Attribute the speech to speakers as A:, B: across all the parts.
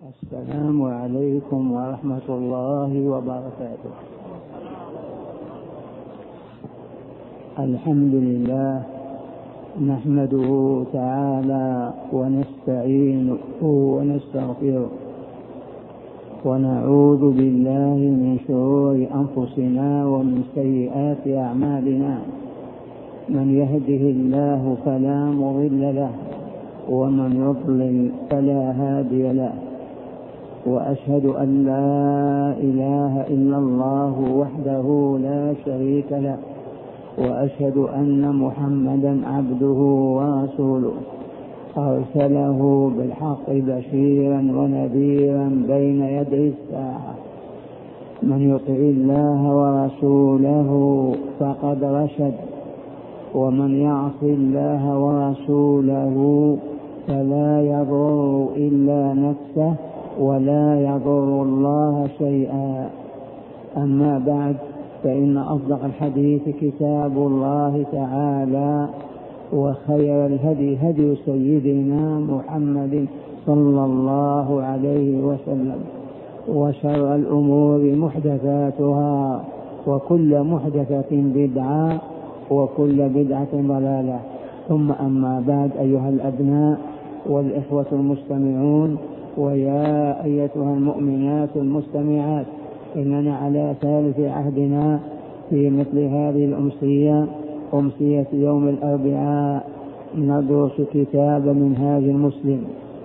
A: السلام عليكم ورحمة الله وبركاته. الحمد لله نحمده تعالى ونستعينه ونستغفره ونعوذ بالله من شرور أنفسنا ومن سيئات أعمالنا. من يهده الله فلا مضل له ومن يضلل فلا هادي له، وأشهد أن لا إله إلا الله وحده لا شريك له، وأشهد أن محمدا عبده ورسوله أرسله بالحق بشيرا ونذيرا بين يدي الساعة. من يطع الله ورسوله فقد رشد، ومن يعص الله ورسوله فلا يضر إلا نفسه ولا يضر الله شيئا. أما بعد، فإن أصدق الحديث كتاب الله تعالى، وخير الهدي هدي سيدنا محمد صلى الله عليه وسلم، وشر الأمور محدثاتها، وكل محدثة بدعة، وكل بدعة ضلالة. ثم أما بعد، أيها الأبناء والإخوة المستمعون، ويا أيتها المؤمنات المستمعات، إننا على ثالث عهدنا في مثل هذه الأمسية، أمسية يوم الأربعاء، ندرس كتاب منهاج المسلم.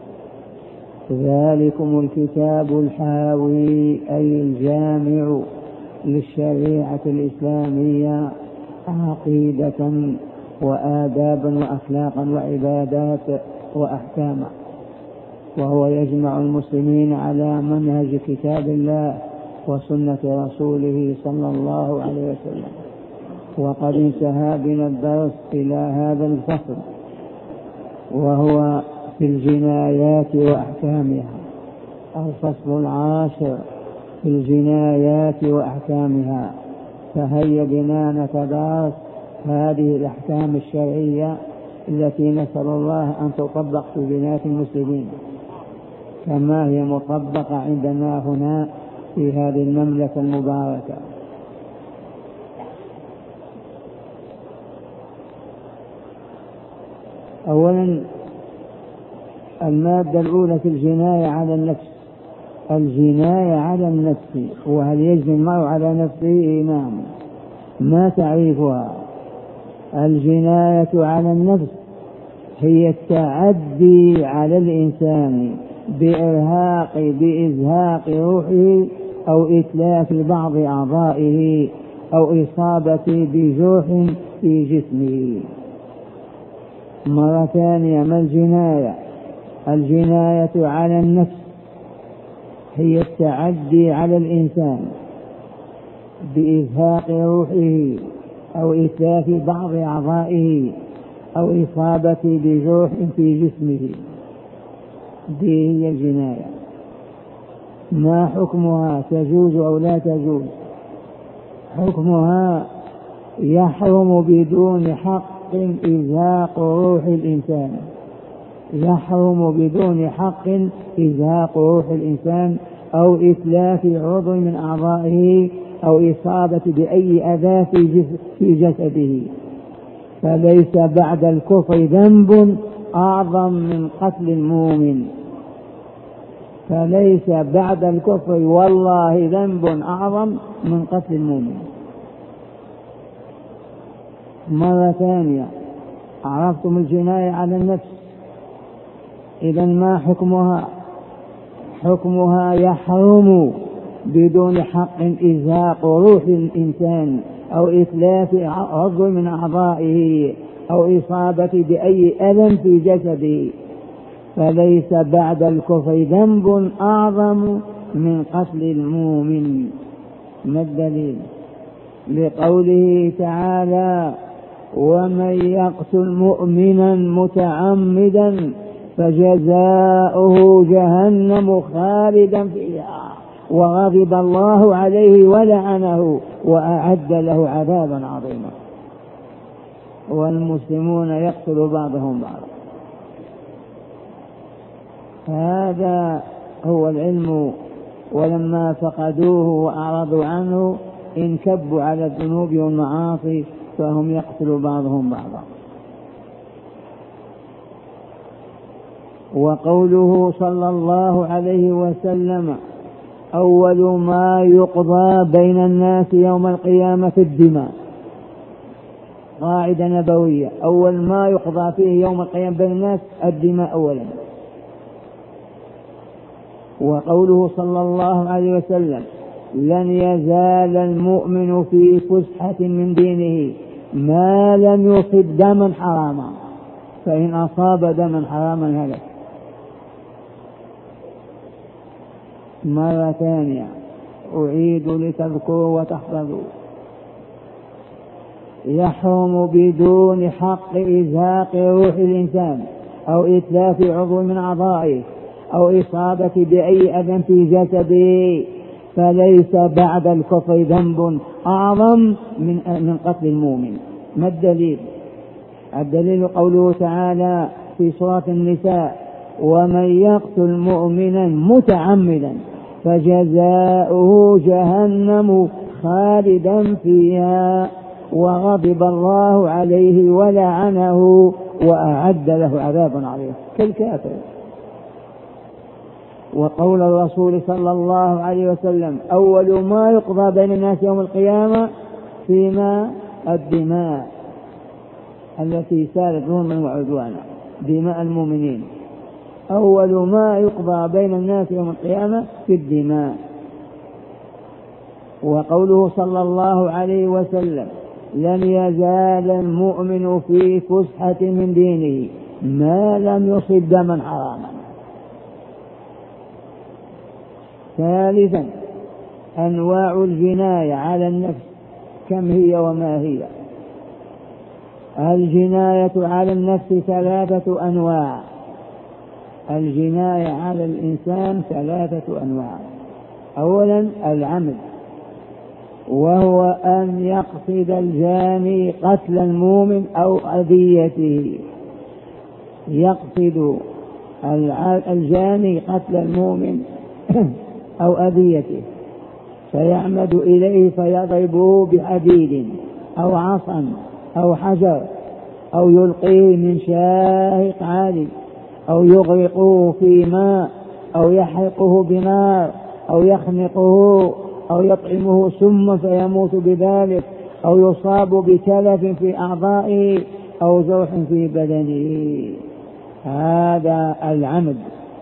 A: ذلكم الكتاب الحاوي أي الجامع للشريعة الإسلامية عقيدة وآدابا وأخلاقا وعبادات وأحكاما، وهو يجمع المسلمين على منهج كتاب الله وسنة رسوله صلى الله عليه وسلم. وقد انتهى بنا الدرس إلى هذا الفصل، وهو في الجنايات وأحكامها، الفصل العاشر في الجنايات وأحكامها. فهيا بنا نتدارس هذه الأحكام الشرعية التي نسأل الله أن تطبق في بنات المسلمين كما هي مطبقة عندنا هنا في هذه المملكة المباركة. أولا، المادة الأولى في الجناية على النفس. الجناية على النفس، وهل يجني المرء على نفسه؟ نعم. ما تعريفها؟ الجناية على النفس هي التعدي على الإنسان بإزهاق روحه أو إتلاف بعض أعضائه أو إصابة بجرح في جسمه. مرة ثانية، ما الجناية؟ الجناية على النفس هي التعدي على الإنسان بإزهاق روحه أو إتلاف بعض أعضائه أو إصابة بجرح في جسمه. دي هي الجناية. ما حكمها؟ تجوز أو لا تجوز؟ حكمها: يحرم بدون حق إزهاق روح الإنسان. يحرم بدون حق إزهاق روح الإنسان أو إتلاف عضو من أعضائه أو إصابة بأي أذى في جسده. فليس بعد الكفر ذنب أعظم من قتل المؤمن. فليس بعد الكفر والله ذنب أعظم من قتل المؤمن. مرة ثانية، عرفتم الجناية على النفس، إذن ما حكمها؟ حكمها: يحرم بدون حق إزهاق روح الإنسان أو إتلاف عضو من أعضائه أو إصابة بأي ألم في جسده. فليس بعد الكفر ذنب أعظم من قتل المؤمن. ما الدليل؟ لقوله تعالى: ومن يقتل مؤمنا متعمدا فجزاؤه جهنم خالدا فيها وغضب الله عليه ولعنه وأعد له عذابا عظيما. والمسلمون يقتل بعضهم بعضا. هذا هو العلم، ولما فقدوه وأعرضوا عنه انكبوا على الذنوب والمعاصي فهم يقتل بعضهم بعضا. وقوله صلى الله عليه وسلم أول ما يقضى بين الناس يوم القيامة في الدماء، قاعدة نبوية، أول ما يقضى فيه يوم القيامة بين الناس الدماء أولا. وقوله صلى الله عليه وسلم لن يزال المؤمن في فسحة من دينه ما لم يصب دما حراما، فإن أصاب دما حراما هلك. مرة ثانية أعيد لتذكروا وتحفظوا: يحرم بدون حق إزهاق روح الإنسان أو إتلاف عضو من أعضائه أو إصابة بأي أذى في جسده، فليس بعد الكفر ذنب أعظم من قتل المؤمن. ما الدليل؟ الدليل قوله تعالى في سورة النساء: ومن يقتل مؤمنا متعمدا فجزاؤه جهنم خالدا فيها وغضب الله عليه ولعنه وأعد له عذابا عظيما كالكافر. وقول الرسول صلى الله عليه وسلم أول ما يقضى بين الناس يوم القيامة فيما الدماء التي سالت ظلما وعدوانا، دماء المؤمنين، أول ما يقضى بين الناس يوم القيامة في الدماء. وقوله صلى الله عليه وسلم لن يزال المؤمن في فسحة من دينه ما لم يصب دما حراما. ثالثا أنواع الجناية على النفس كم هي وما هي؟ الجناية على النفس ثلاثة أنواع. الجناية على الإنسان ثلاثة أنواع. أولا العمد، وهو أن يقصد الجاني قتل المؤمن أو أذيته. يقصد الجاني قتل المؤمن أو أذيته فيعمد إليه فيضربه بحديد أو عصا أو حجر أو يلقيه من شاهق عالي أو يغرقه في ماء أو يحرقه بنار أو يخنقه أو يطعمه سما فيموت بذلك أو يصاب بتلف في أعضائه أو جرح في بدنه. هذا العمد.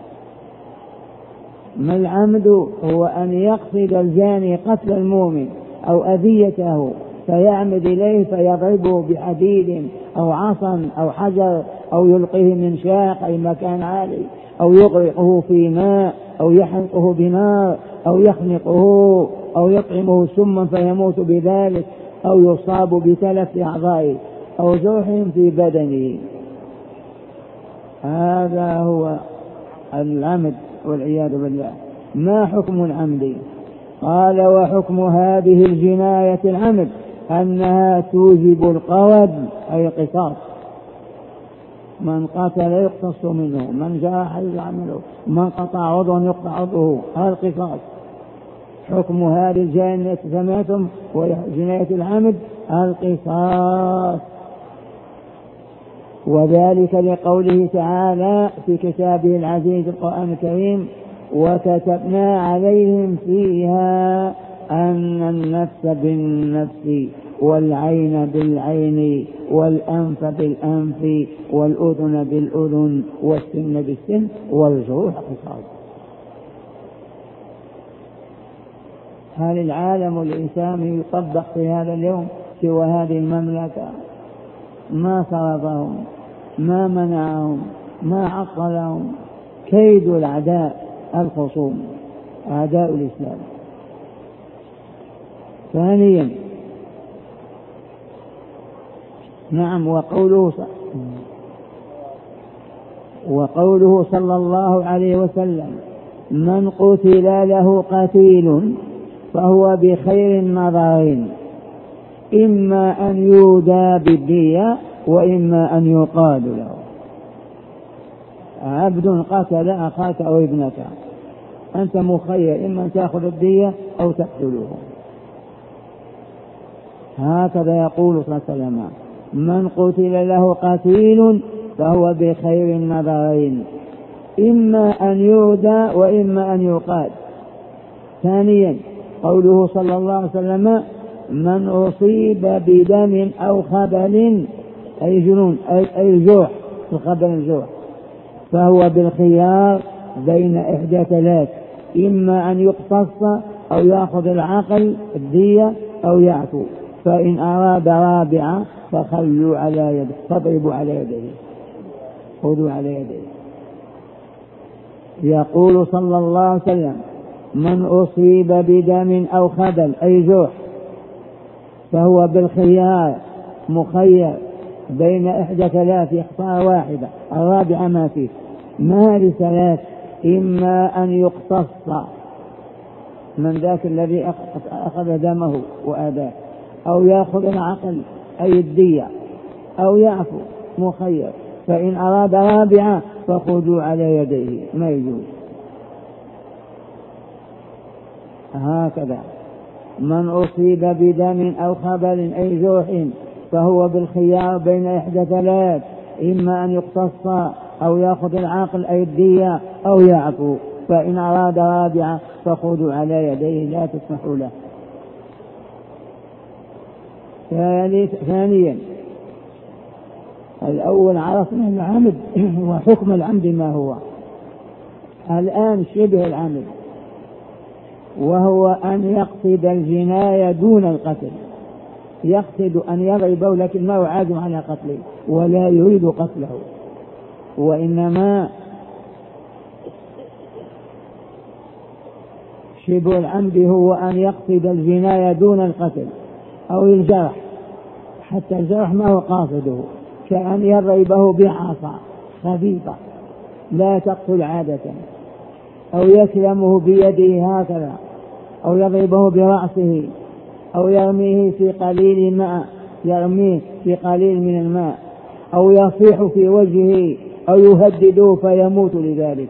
A: ما العمد؟ هو أن يقصد الجاني قتل المؤمن أو أذيته فيعمد إليه فيضربه بحديد أو عصا أو حجر أو يلقيه من شاق أي مكان عالي أو يغرقه في ماء أو يحرقه بنار أو يخنقه أو يطعمه سما فيموت بذلك أو يصاب بتلف في أعضائه أو جرح في بدنه. هذا هو العمد والعياذ بالله. ما حكم العمد؟ قال وحكم هذه الجناية العمد أنها توجب القود أي القصاص. من قتل يقتص منه، من جرح يعمله، من قطع عضوا يقطع عضوه، هذا القصاص. حكم هذه الجناية سمعتم وجناية العمد القصاص، وذلك لقوله تعالى في كتابه العزيز القرآن الكريم: وكتبنا عليهم فيها أن النفس بالنفس والعين بالعين والأنف بالأنف والأذن بالأذن والسن بالسن والجروح قصاص. هل العالم الإنساني يطبق في هذا اليوم سوى هذه المملكة؟ ما صرفهم، ما منعهم، ما عطلهم. كيد الأعداء الخصوم أعداء الإسلام. ثانيا نعم وقوله صلى الله عليه وسلم: من قتل له قتيل فهو بخير النظرين، إما أن يودى بالدية وإما أن يقاد له. عبد قتل أخاك أو ابنك أنت مخير إما أن تأخذ الدية أو تقتله. هكذا يقول صلى الله عليه وسلم: من قتل له قتيل فهو بخير النظرين، إما أن يودى وإما أن يقاد. ثانيا قوله صلى الله عليه وسلم: من أصيب بدم أو خبل أي جنون أي الجوع، الخبل الجوع، فهو بالخيار بين إحدى ثلاث: إما أن يقتص أو يأخذ العقل الدية أو يعفو، فإن أراد رابعة فخلوا على يده، فاضربوا على يديه، خذوا على يديه. يقول صلى الله عليه وسلم: من أصيب بدم أو خبل أي جوع فهو بالخيار مخير بين إحدى ثلاث، يختار واحدة، الرابعة ما فيه، ما لثلاث: إما أن يقتص من ذاك الذي أخذ دمه وأداه، أو يأخذ العقل أي الدية، أو يعفو، مخير. فإن أراد رابعة فخذوا على يديه، ما يجوز. هكذا: من أصيب بدم أو خبل أي جرح فهو بالخيار بين إحدى ثلاث: إما أن يقتص أو يأخذ العقل أي الدية أو يعفو، فإن أراد رابعة فخذوا على يديه، لا تسمحوا له. ثانيا الأول عرفنا العمد وحكم العمد ما هو. الآن شبه العمد، وهو أن يقصد الجناية دون القتل، يقصد أن يضربه لكن ما هو عازم على قتله ولا يريد قتله، وإنما شبه العمد هو أن يقصد الجناية دون القتل أو الجرح، حتى الجرح ما هو قاصده، كأن يضربه بعصا خفيفة لا تقتل عادة، أو يكلمه بيده هكذا، أو يضربه برأسه، أو يرميه في قليل الماء، يرميه في قليل من الماء، أو يصيح في وجهه، أو يهدده فيموت لذلك،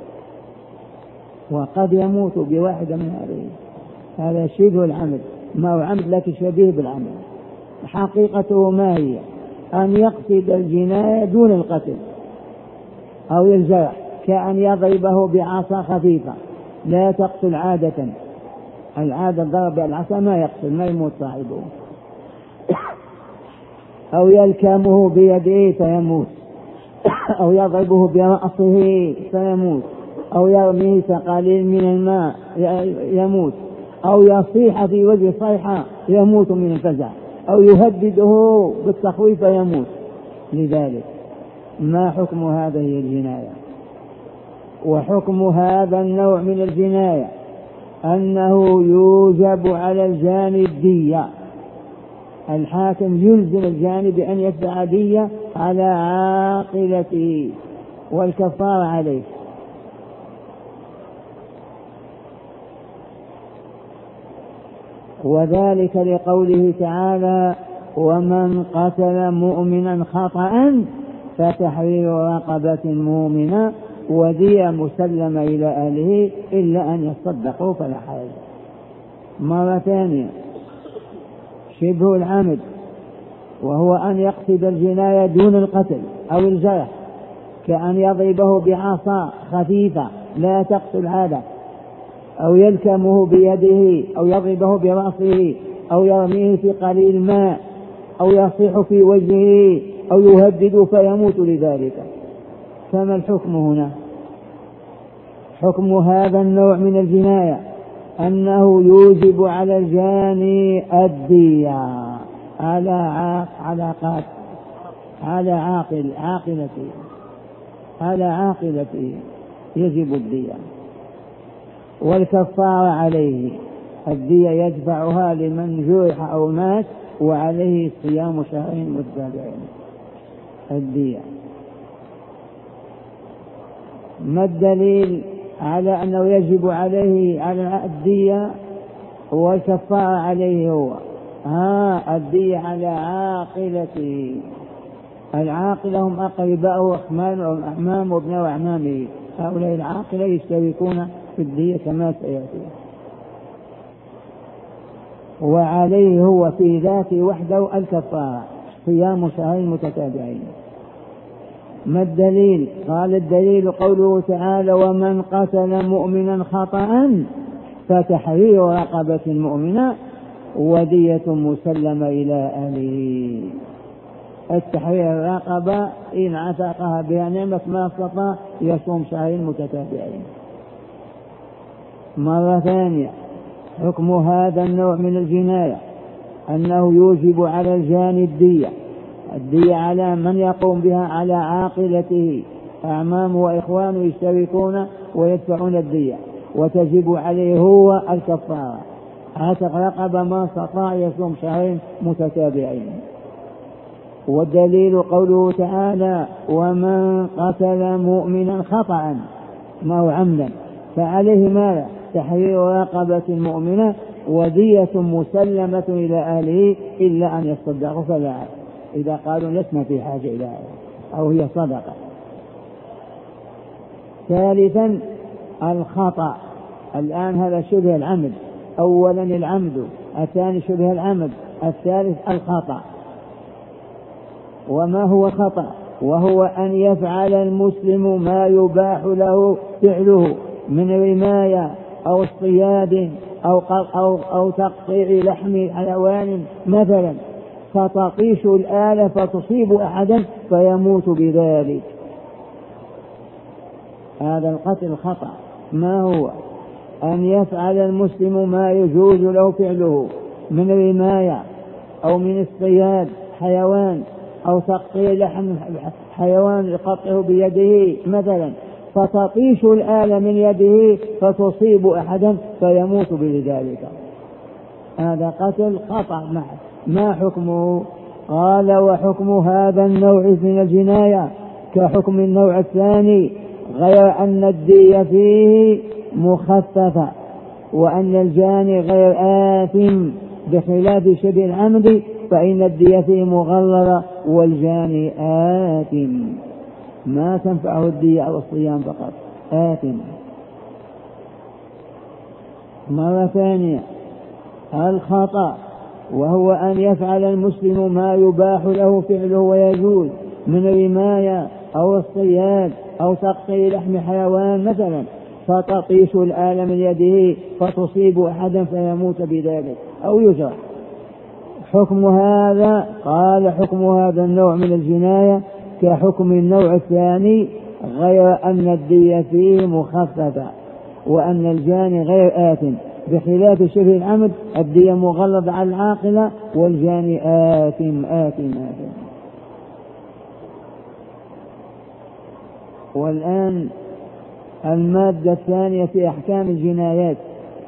A: وقد يموت بواحدة من هذه. هذا شبه العمد، ما هو عمد لكن شبيه بالعمد. حقيقته ما هي؟ أن يقصد الجناية دون القتل أو الجرح، كأن يضربه بعصا خفيفة لا تقتل عادة، العادة ضرب العصا ما يقتل، ما يموت صاحبه، أو يلكمه بيده فيموت، أو يضربه برأسه فيموت، أو يرميه قليل من الماء يموت، أو يصيح في وجه صيحة يموت من الفزع، أو يهدده بالتخويف يموت لذلك. ما حكم هذه الجناية؟ وحكم هذا النوع من الجناية أنه يوجب على الجاني الدية، الحاكم يلزم الجاني بأن يدفع دية على عاقلته والكفارة عليه. وذلك لقوله تعالى: ومن قتل مؤمنا خطأ فتحرير رقبة مؤمنة ودية مسلمة إلى أهله إلا أن يصدقوا فلا حرج. مرة ثانية شبه العمد، وهو أن يقصد الجناية دون القتل أو الجرح، كأن يضربه بعصا خفيفة لا تقتل عادة، أو يلكمه بيده، أو يضربه برأسه، أو يرميه في قليل ماء، أو يصيح في وجهه، أو يهدد فيموت لذلك. فما الحكم هنا؟ حكم هذا النوع من الجناية أنه يوجب على الجاني الدية على عاقلته يجب الدية، والكفارة عليه، الدية يدفعها لمن جرح أو مات وعليه صيام شهرين متتابعين. الدية. ما الدليل على أنه يجب عليه على الدية والكفارة عليه؟ هو الدية على عاقلته. العاقلة هم أقرباء وأخمام وأعمام وابناء أعمامه، هؤلاء العاقلة يشتركون في الدية كما سيأتي. وعليه هو في ذاته وحده الكفارة صيام شهرين متتابعين. ما الدليل؟ قال الدليل قوله تعالى ومن قتل مؤمنا خطأ فتحرير رقبة مؤمنة ودية مسلمة إلى أهله. التحرير الرقبة إن عتقها بها نعمة ما استطاع يصوم شهرين متتابعين. مرة ثانية حكم هذا النوع من الجناية أنه يوجب على الجاني الدية على من يقوم بها على عاقلته، أعمامه وإخوانه يشتركون ويدفعون الدية، وتجب عليه هو الكفارة. عتق رقبة ما استطاع يصوم شهرين متتابعين. والدليل قوله تعالى ومن قتل مؤمنا خطأ ما هو عمدا فعليه ماذا؟ تحرير رقبة المؤمنة ودية مسلمة إلى أهله إلا أن يصدقوا فلا، إذا قالوا لسنا في حاجة إلى هذا أو هي صدقة. ثالثا الخطأ. الآن هذا شبه العمد، أولا العمد، الثاني شبه العمد، الثالث الخطأ. وما هو خطأ؟ وهو أن يفعل المسلم ما يباح له فعله من رماية أو اصطياد أو تقطيع لحم حيوان مثلا، فتطيش الآلة فتصيب أحدا فيموت بذلك. هذا القتل خطأ. ما هو؟ أن يفعل المسلم ما يجوز له فعله من رماية أو من اصطياد حيوان أو تقطيع لحم حيوان يقطعه بيده مثلا، فتطيش الآلة من يده فتصيب أحدا فيموت بذلك. هذا قتل خطأ. ما حكمه؟ قال وحكم هذا النوع من الجناية كحكم النوع الثاني غير أن الدية فيه مخففة وأن الجاني غير آثم، بخلاف شبه العمد فإن الدية فيه مغلظة والجاني آثم، ما تنفعه الدية أو الصيام فقط، آثم. مرة ثانية الخطأ، وهو أن يفعل المسلم ما يباح له فعله ويجوز من رماية أو الصياد أو تقطيع لحم حيوان مثلا، فتطيش الآلة من يده فتصيب أحدا فيموت بذلك أو يجرح. حكم هذا؟ قال حكم هذا النوع من الجناية كحكم النوع الثاني غير أن الدية فيه مخففة وأن الجاني غير آثم، بخلاف شبه العمد الدية مغلظة على العاقلة والجاني آثم. والآن المادة الثانية في أحكام الجنايات.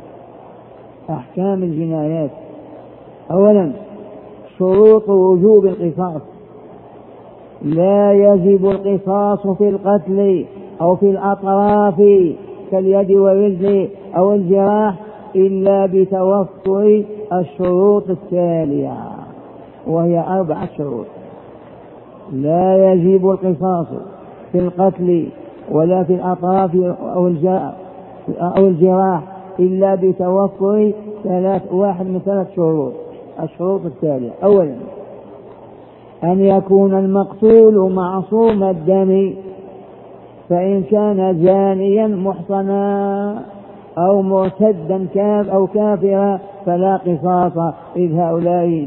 A: أحكام الجنايات. أولا شروط وجوب القصاص. لا يجب القصاص في القتل أو في الأطراف كاليد والرجل أو الجراح إلا بتوفر الشروط التالية، وهي 4 شروط. لا يجب القصاص في القتل ولا في الأطراف أو الجراح إلا بتوفر واحد من 3 شروط. الشروط التالية: أولا أن يكون المقتول معصوم الدم، فإن كان زانيا محصنا أو مرتدا أو كافرا فلا قصاص، إذ هؤلاء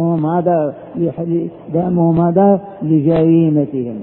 A: دمهم هدر لجريمتهم.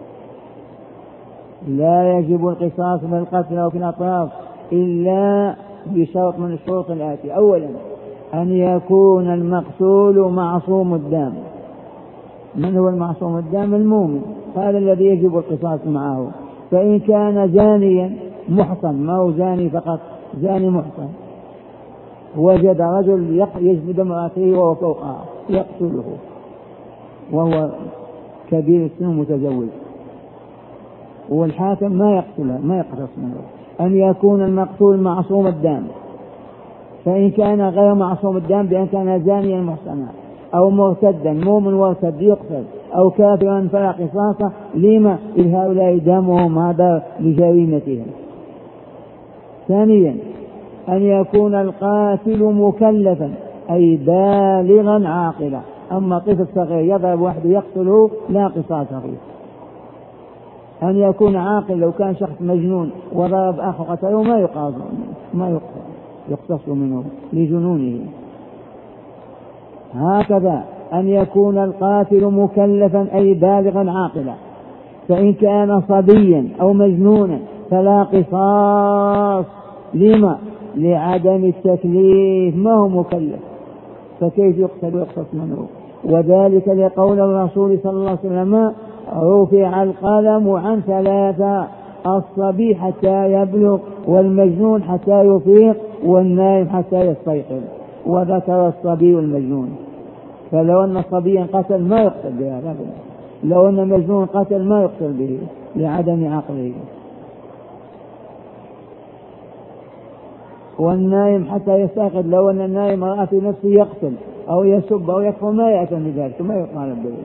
A: لا يجب القصاص في القتل أو في الأطراف إلا بشرط من الشروط الآتية: أولا أن يكون المقتول معصوم الدم. من هو المعصوم الدم؟ المؤمن، هذا الذي يجب القصاص معه. فإن كان زانيا محصن، ما هو زاني فقط، زاني محصن، وجد رجل يجلد امرأته وهو فوقها يقتله وهو كبير السن متزوج، والحاكم ما يقتله، ما يقتص منه. أن يكون المقتول معصوم الدم. فإن كان غير معصوم الدم بأن كان زانيا محصنا أو مرتدا، مؤمن وارتد يقتل، أو كافرا فلا قصاص. لما؟ إذ هؤلاء دمهم هذا لجريمتهم. ثانيا أن يكون القاتل مكلفا أي بالغا عاقلا. أما طفل صغير يضرب وحده يقتله لا قصاص فيه. أن يكون عاقل، لو كان شخص مجنون وضرب أخو قتله ما يقاض، ما يقتص منه لجنونه. هكذا أن يكون القاتل مكلفا أي بالغا عاقلا. فإن كان صبيا أو مجنونا فلا قصاص. لما؟ لعدم التكليف، ما هو مكلف، فكيف يقتل ويقتص منه؟ وذلك لقول الرسول صلى الله عليه وسلم: رفع القلم عن ثلاثة: الصبي حتى يبلغ، والمجنون حتى يفيق، والنائم حتى يستيقظ. وذكر الصبي والمجنون. فلو أن صبيا قتل ما يقتل به أبدا، لو أن مجنون قتل ما يقتل به لعدم عقله. والنائم حتى يستيقظ، لو أن النائم رأى في نفسه يقتل أو يسب أو يكفر ما يأتي بذلك، ما يقال به.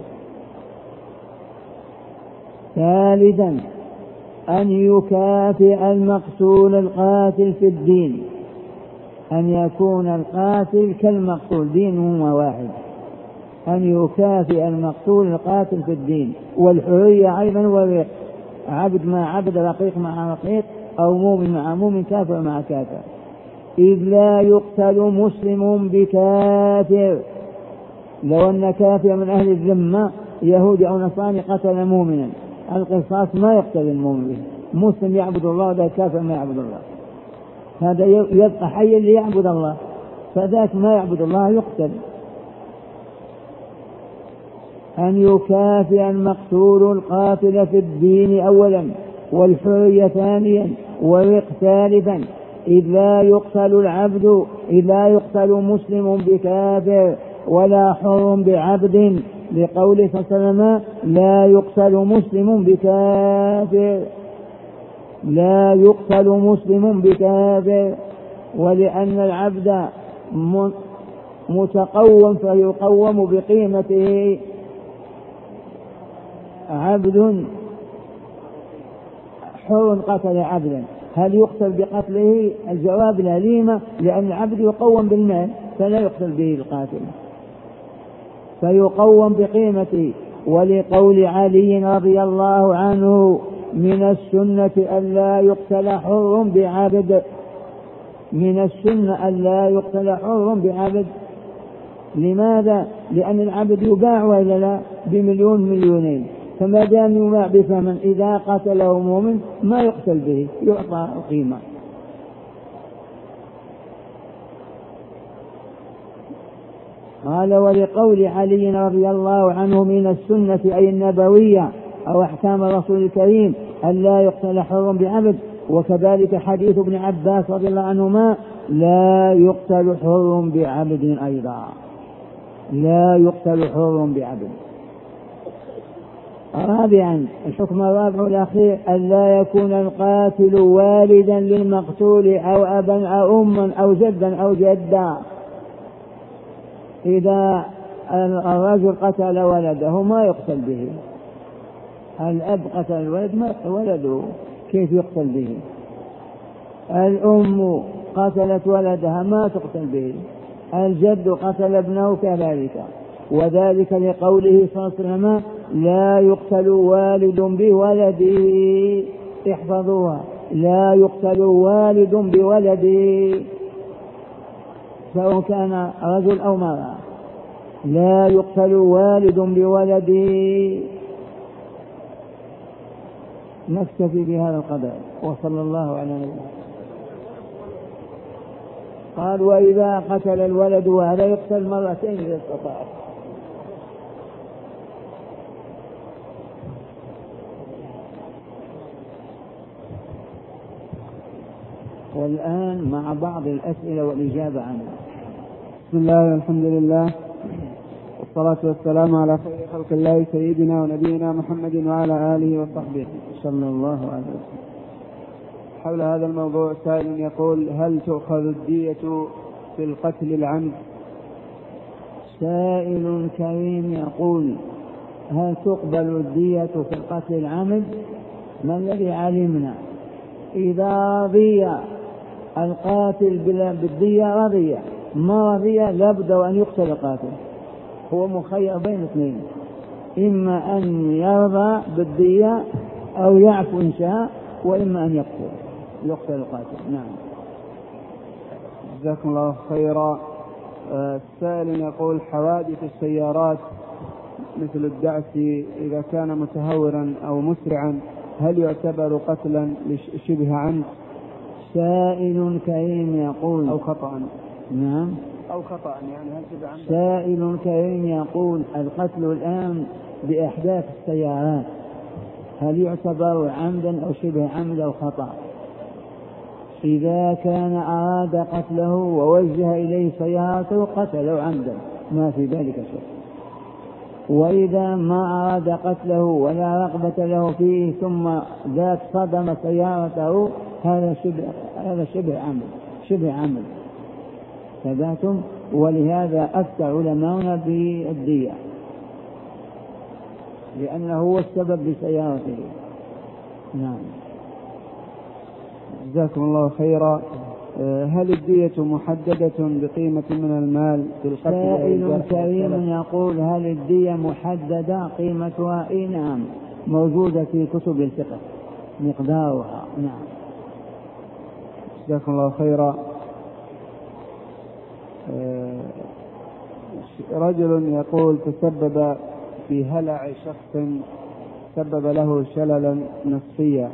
A: ثالثا أن يكافئ المقتول القاتل في الدين، أن يكون القاتل كالمقتول، دينهما واحد. أن يكافئ المقتول القاتل في الدين والحرية أيضا والرق، عبد مع عبد، رقيق مع رقيق، أو مؤمن مع مؤمن، كافر مع كافر. إذ لا يقتل مسلم بكافر. لو أن كافر من أهل الذمة يهودي أو نصراني قتل مؤمنا، القصاص ما يقتل المؤمن، مسلم يعبد الله وذا كافر ما يعبد الله، هذا يبقى حيا ليعبد الله، فذاك ما يعبد الله يقتل. أن يكافئ المقتول القاتل في الدين أولا، والحرية ثانيا، والرق ثالثا. إذ لا يقتل مسلم بكافر ولا حر بعبد، لقوله صلى الله عليه وسلم: لا يقتل مسلم بكافر، لا يقتل مسلم بكافر. ولأن العبد متقوم فيقوم بقيمته. عبد حر قتل عبدا، هل يقتل بقتله؟ الجواب لا. لما؟ لأن العبد يقوم بالمال فلا يقتل به القاتل، فيقوم بقيمته. ولقول علي رضي الله عنه: من السنة ألا يقتل حر بعبد، من السنة ألا يقتل حر بعبد. لماذا؟ لأن العبد يباع ولا لا بمليون مليونين، فما دام يباع بثمن، إذا قتله مؤمن ما يقتل به، يعطى قيمة. قال: ولقول علي رضي الله عنه: من السنة أي النبوية أو أحكام الرسول الكريم ألا يقتل حر بعبد. وكذلك حديث ابن عباس رضي الله عنهما: لا يقتل حر بعبد أيضا، لا يقتل حر بعبد. رابعا الحكم الرابع الأخير: ألا يكون القاتل والدا للمقتول أو أبا أو أما أو جدا أو جدا. إذا الرجل قتل ولده ما يقتل به، الأب قتل الولد ما يقتل ولده، كيف يقتل به؟ الأم قتلت ولدها ما تقتل به، الجد قتل ابنه كذلك. وذلك لقوله صلى الله عليه وسلم: لا يقتل والد بولده. احفظوها: لا يقتل والد بولده، سواء كان رجل أو مرأة، لا يقتل والد بولده. نكتفي بهذا القدر، وصلى الله على نبينا. قال: وإذا قتل الولد وهذا يقتل مرتين إذا استطاع. والآن مع بعض الأسئلة والإجابة عنها.
B: بسم الله والحمد لله والصلاة والسلام على خير خلق الله سيدنا ونبينا محمد وعلى آله وصحبه
A: صلى الله عليه وسلم.
B: حول هذا الموضوع سائل يقول: هل تؤخذ الدية في القتل العمد؟
A: سائل كريم يقول: هل تقبل الدية في القتل العمد؟ ما الذي علمنا؟ إذا رضي القاتل بالدية رضي، ما رضي لابد وأن يقتل القاتل، هو مخير بين اثنين، إما أن يرضى بالدية أو يعفو إن شاء، وإما أن يقتل القاتل. نعم.
B: جزاكم الله خيرا. السائل يقول: حوادث السيارات مثل الدعس إذا كان متهورا أو مسرعا هل يعتبر قتلا شبه عمد؟
A: سائل كريم يقول
B: أو خطأ.
A: نعم،
B: أو خطأ يعني هل شبه عمد؟
A: سائل كريم يقول: القتل الآن بإحداث السيارات هل يعتبر عمدا أو شبه عمد أو خطأ؟ إذا كان أراد قتله ووجه إليه سيارته قتله عمدا، ما في ذلك شيء. وإذا ما أراد قتله ولا رغبة له فيه ثم ذات صدم سيارته هذا شبه عمد تبعتم. ولهذا أفتى علماؤنا بالدية لأنه هو السبب بسيارته. نعم.
B: جزاكم الله خيرا. هل الدية محددة بقيمة من المال في القتل؟
A: سائل كريم يقول: هل الدية محددة قيمتها؟ نعم، موجودة في كتب الفقه مقدارها. نعم.
B: جزاكم الله خيرا. رجل يقول: تسبب في هلع شخص سبب له شللا نصفيا.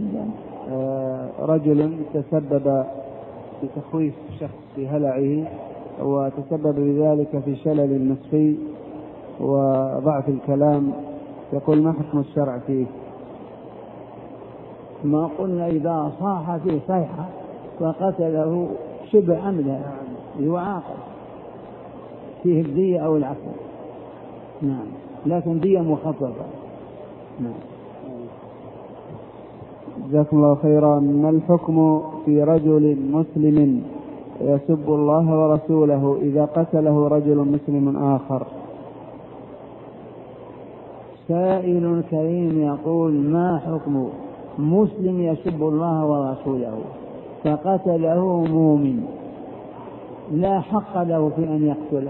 B: رجل تسبب بتخويف شخص في هلعه وتسبب بذلك في شلل نصفي وضعف الكلام، يقول: ما حكم الشرع فيه؟
A: ما قلنا إذا صاح فيه صيحة فقتله شبه عمدا يعاقب فيه الدية أو العفو. نعم، لكن دية مخففة. نعم.
B: جزاكم الله خيرا. ما الحكم في رجل مسلم يسب الله ورسوله إذا قتله رجل مسلم آخر؟
A: سائل كريم يقول: ما حكم مسلم يسب الله ورسوله فقتله مؤمن لا حق له في أن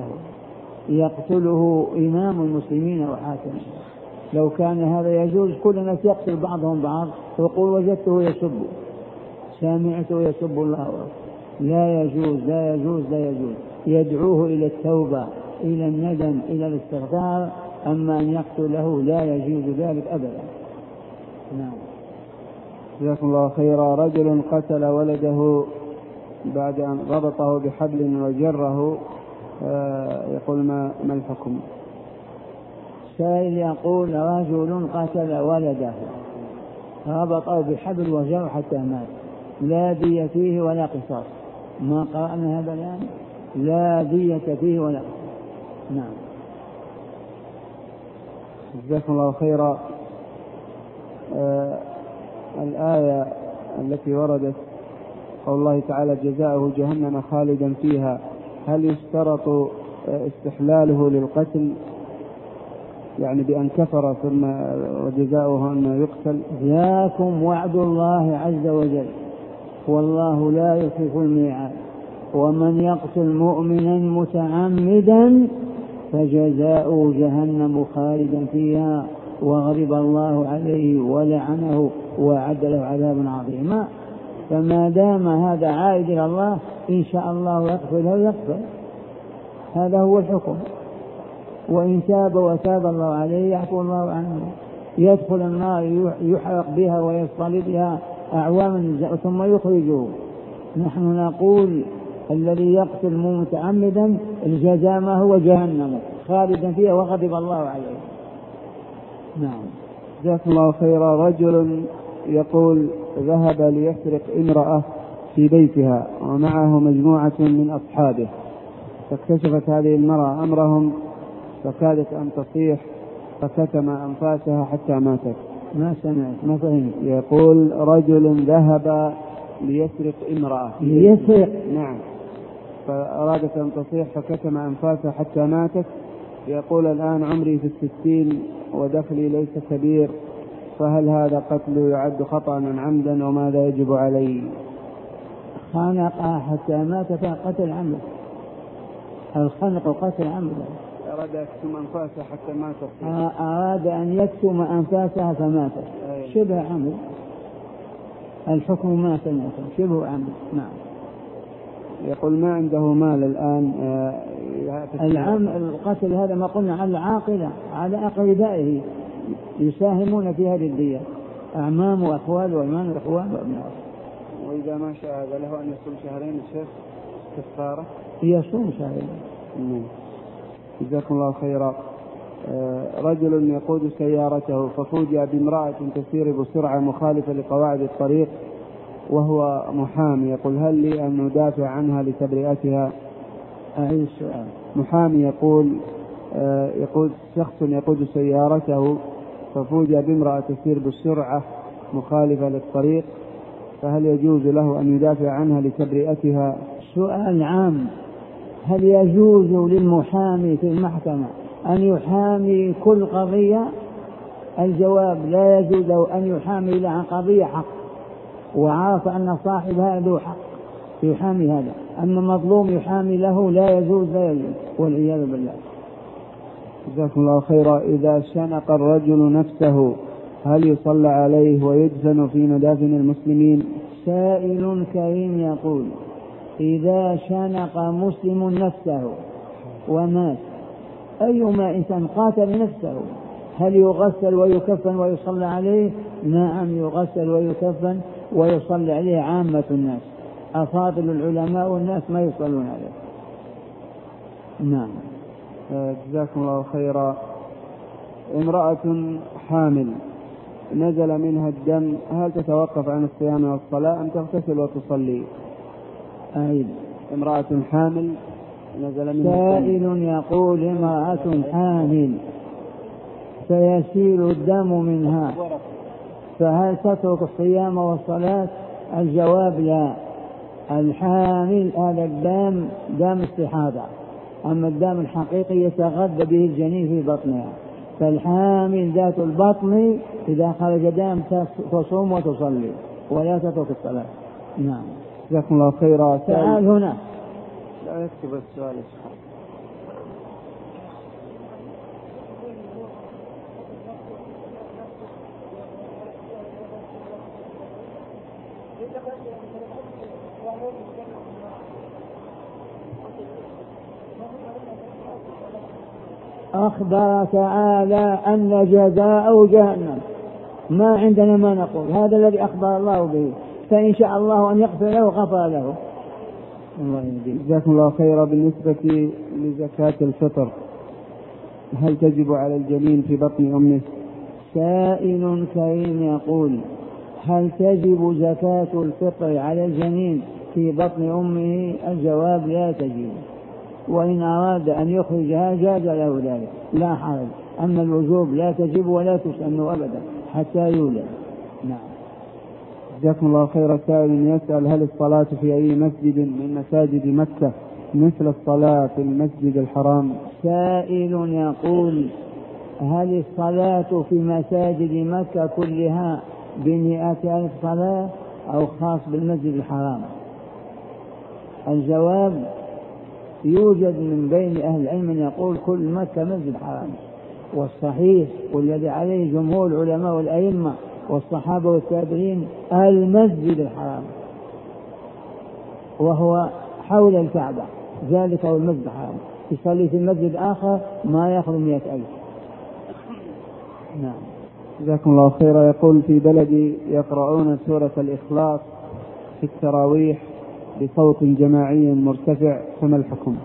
A: يقتله إمام المسلمين وحاكم؟ لو كان هذا يجوز كل الناس يقتل بعضهم بعض ويقول: وجدته يسب، سامعته يسب الله. لا يجوز لا يجوز لا يجوز. يدعوه إلى التوبة، إلى الندم، إلى الاستغفار، أما أن يقتله لا يجوز ذلك أبدا. نعم.
B: جزاكم الله خيرا. رجل قتل ولده بعد أن ربطه بحبل وجره، يقول: ما الحكم؟
A: سائل يقول: رجل قتل ولده ربطه بحبل وجره حتى مات، لا دية فيه ولا قصاص. ما قرأنا هذا الآن؟ لا دية فيه ولا قصاص. نعم.
B: جزاكم الله خيرا. الآية التي وردت قول الله تعالى: جزاؤه جهنم خالدا فيها، هل يشترط استحلاله للقتل يعني بأن كفر ثم وجزاؤه أن يقتل؟
A: ذاكم وعد الله عز وجل، والله لا يخلف الميعاد. ومن يقتل مؤمنا متعمدا فجزاؤه جهنم خالدا فيها وغضب الله عليه ولعنه وأعد له عذابا عظيما. فما دام هذا عائد إلى الله إن شاء الله يغفر يغفر، هذا هو الحكم. وإن تاب وتاب الله عليه يعفو الله عنه. يدخل النار يحرق بها ويصطل بها أعواما ثم يخرجه. نحن نقول: الذي يقتل متعمدا الجزاء ما هو جهنم خالدا فيها وغضب الله عليه. نعم.
B: جزاكم الله خيرا. رجل يقول: ذهب ليسرق امرأة في بيتها ومعه مجموعة من أصحابه، فاكتشفت هذه المرأة أمرهم فكادت أن تصيح فكتم أنفاسها حتى ماتت.
A: ما سمعت، ما فهمت.
B: يقول: رجل ذهب ليسرق امرأة نعم، فأرادت أن تصيح فكتم أنفاسها حتى ماتت. يقول: الآن عمري في 60 ودخلي ليس كبير، فهل هذا قتل يعد خطأ عمدا وماذا يجب علي؟
A: خنق حتى مات فقتل عمله، الخنق قتل عمله.
B: أراد يكتم أنفاسه حتى مات.
A: أراد أن يكتم أنفاسها فمات. شبه عمل، الحكم ما سمعت شبه عمل. نعم.
B: يقول ما عنده مال الآن.
A: القتل هذا ما قلنا على العاقلة، على أقربائه يساهمون في هذه الدية، أعمام وأخوال وأعمام وأخوال وأبناء.
B: وإذا ما شاء هذا له أن يصوم شهرين الشيخ كفارة؟
A: يصوم شهرين.
B: جزاكم الله خيرا. رجل يقود سيارته ففوجئ بامرأة تسير بسرعة مخالفة لقواعد الطريق وهو محامي، يقول هل لي أن ندافع عنها لتبرئتها؟
A: أي السؤال؟
B: محامي يقول شخص يقود سيارته ففوجئ بامرأة تسير بسرعة مخالفة للطريق، فهل يجوز له أن يدافع عنها لتبرئتها؟
A: سؤال عام. هل يجوز للمحامي في المحكمة أن يحامي كل قضية؟ الجواب لا يجوز له أن يحامي عن قضية حق وعرف أن صاحبها ذو حق يحامي هذا، أما مظلوم يحامي له لا يجوز، والعياذ بالله.
B: جزاكم الله خيرا. إذا شنق الرجل نفسه هل يصلى عليه ويدفن في مدافن المسلمين؟
A: سائل كريم يقول إذا شنق مسلم نفسه ومات، أيما إنسان قاتل نفسه هل يغسل ويكفن ويصلى عليه؟ نعم، يغسل ويكفن ويصلى عليه عامة الناس، أفاضل العلماء والناس ما يصلون عليه. نعم.
B: جزاكم الله خيرا. امرأة حامل نزل منها الدم، هل تتوقف عن الصيام والصلاة أم تغتسل وتصلي؟
A: أعيد.
B: امرأة حامل نزل منها
A: سائل يقول امرأة حامل سيسيل الدم منها، فهل تترك الصيام والصلاة؟ الجواب لا. الحامل هذا الدم دم استحاضة، أما الدم الحقيقي يتغذى به الجنين في بطنها، فالحامل ذات البطن إذا خرج دم تصوم وتصلي ولا تترك الصلاة. نعم.
B: جزاكم الله خيرا.
A: تعال هنا.
B: لا يكتب السؤال.
A: أخبر تعالى أن جزاء جهنم، ما عندنا ما نقول، هذا الذي أخبر الله به، فإن شاء الله أن يغفر له غفر له.
B: جزاكم الله خيرا. بالنسبة لزكاة الفطر هل تجب على الجنين في بطن أمه؟
A: سائل كريم يقول هل تجب زكاة الفطر على الجنين في بطن أمه؟ الجواب لا تجب، وإن أراد أن يخرجها جاز له ذلك لا حرج، أما الوجوب لا تجب ولا تسن أبدا حتى يولد. نعم.
B: جزاكم الله خيرا. سائل يسأل هل الصلاة في أي مسجد من مساجد مكة مثل الصلاة في المسجد الحرام؟
A: سائل يقول هل الصلاة في مساجد مكة كلها ب100,000 صلاة أو خاص بالمسجد الحرام؟ الجواب يوجد من بين أهل العلم من يقول كل مكة مسجد حرام، والصحيح والذي عليه جمهور العلماء والأئمة والصحابة والتابعين المسجد الحرام، وهو حول الكعبة، ذلك هو المسجد الحرام. يصلي في المسجد آخر ما يأخذ 100,000. نعم.
B: جزاكم الله خيرا. يقول في بلدي يقرؤون سورة الإخلاص في التراويح بصوت جماعي مرتفع، فما الحكم؟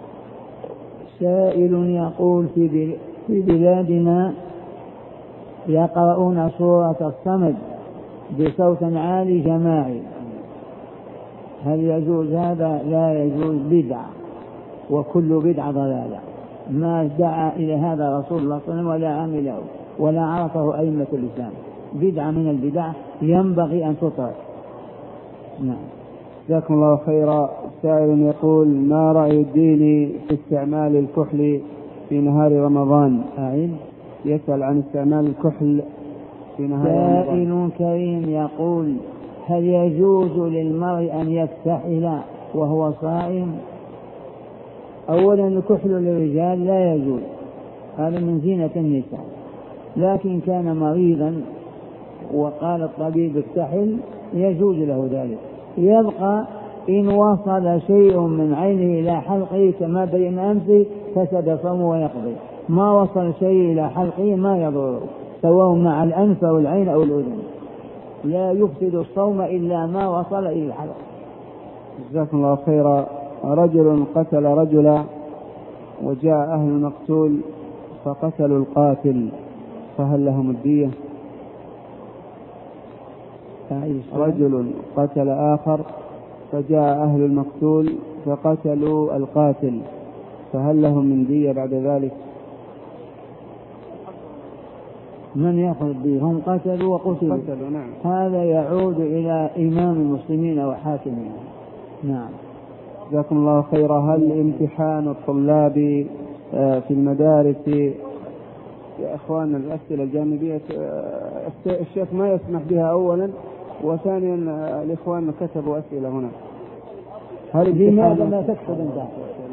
A: سائل يقول في بلادنا يقرؤون سورة الصمد بصوت عالي جماعي، هل يجوز هذا؟ لا يجوز، بدعة، وكل بدعة ضلالة، ما دعا إلى هذا رسول الله صلى الله عليه وسلم ولا عمله ولا عرفه أئمة الإسلام، بدعة من البدع ينبغي أن تترك. نعم.
B: جزاكم الله خيرا. سائل يقول ما رأي الدين في استعمال الكحل في نهار رمضان؟
A: يسأل
B: عن استعمال الكحل في نهار رمضان.
A: سائل كريم يقول هل يجوز للمرء أن يكتحل وهو صائم؟ أولا الكحل للرجال لا يجوز، هذا من زينة النساء، لكن كان مريضا وقال الطبيب اكتحل يجوز له ذلك. يبقى إن وصل شيء من عينه إلى حلقه كما بين أمسه فسد صومه ويقضي، ما وصل شيء إلى حلقه ما يضره، سواء مع الأنف أو العين أو الأذن، لا يفسد الصوم إلا ما وصل إلى الحلق.
B: جزاكم الله خيرا. رجل قتل رجلا وجاء أهل المقتول فقتلوا القاتل، فهل لهم الدية؟ رجل قتل آخر فجاء أهل المقتول فقتلوا القاتل، فهل لهم من دية بعد ذلك؟
A: من يأخذ الدية؟ هم قتلوا وقتلوا.
B: نعم.
A: هذا يعود إلى إمام المسلمين وحاكمهم. نعم.
B: جزاكم الله خيرا. هل امتحان الطلاب في المدارس يا أخوان الأسئلة الجانبية الشيخ ما يسمح بها أولا، وثانيا الإخوان كتبوا أسئلة هنا.
A: لماذا ما تكتب أنت؟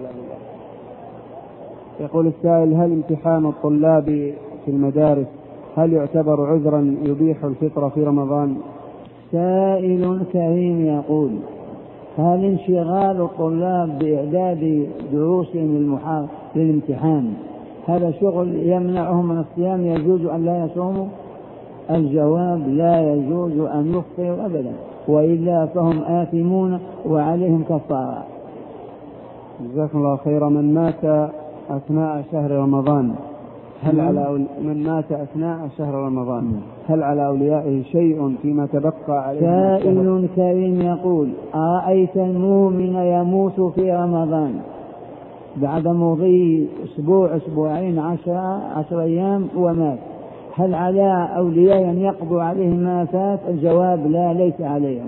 B: يقول السائل: هل امتحان الطلاب في المدارس هل يعتبر عذرا يبيح الفطر في رمضان؟
A: سائل كريم يقول: هل انشغال الطلاب بإعداد دروسهم للامتحان هذا شغل يمنعهم من الصيام يجوز أن لا يصوموا؟ الجواب: لا يجوز أن يفطروا أبدا، وإلا فهم آثمون وعليهم كفارة.
B: جزاكم الله خيرا. من مات أثناء شهر رمضان من مات أثناء شهر رمضان هل على أوليائه شيء فيما تبقى عليه؟
A: سائل كريم يقول: أرأيت المؤمن يموت في رمضان بعد مضي أسبوعين 10 أيام ومات، هل على أولياء أن يقضوا عليه ما فات؟ الجواب: لا، ليس عليهم.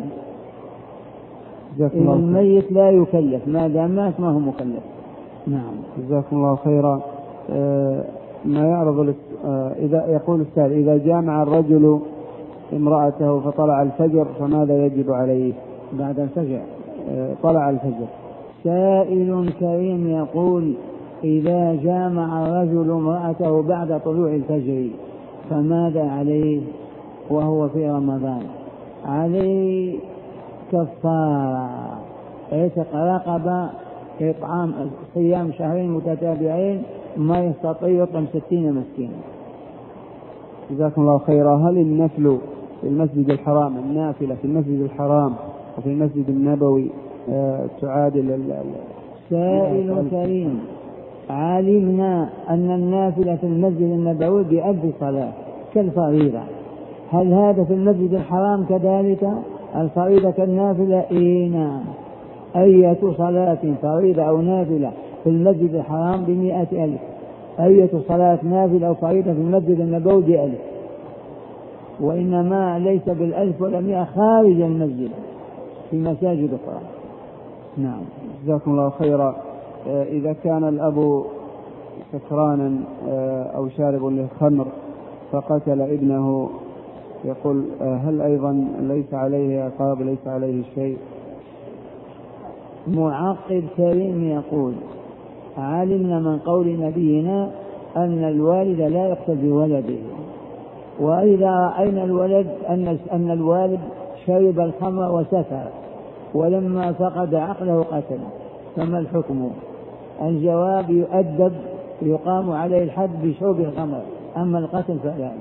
A: الميت لا يكلف، ما دام مات ما هو مكلف. نعم.
B: جزاكم الله خيرا. ما يعرض إذا يقول السائل: إذا جامع الرجل امرأته فطلع الفجر فماذا يجب عليه؟
A: بعد الفجر
B: طلع الفجر.
A: سائل كريم يقول: إذا جامع الرجل امرأته بعد طلوع الفجر فماذا عليه وهو في رمضان؟ عليه كفارة، عتق رقبة، إطعام صيام شهرين متتابعين، ما يستطيع يطعم 60 مسكينا.
B: جزاكم الله خيرا. هل النفل في المسجد الحرام، النافلة في المسجد الحرام وفي المسجد النبوي تعادل؟
A: سائل كريم: علمنا أن النافلة في المسجد النبوي ب1000 صلاة كالفريضة، هل هذا في المسجد الحرام كذلك؟ الفريضة كالنافلة؟ نعم. أية صلاة فريضة أو نافلة في المسجد الحرام ب100,000، أية صلاة نافلة أو فريضة في المسجد النبوي ب1000، وإنما ليس بال1000 ولا 100 خارج المسجد في مساجد أخرى. نعم.
B: جزاكم الله خيرا. إذا كان الأب سكرانا أو شارب للخمر فقتل ابنه، يقول: هل أيضا ليس عليه عقاب، ليس عليه شيء؟
A: معقب كريم يقول: علمنا من قول نبينا أن الوالد لا يقتل بولده، وإذا رأينا أن الوالد شرب الخمر وسكر ولما فقد عقله قتل، فما الحكم؟ الجواب: يؤدب، يقام عليه الحد بشرب الخمر، أما القتل فلا، لا،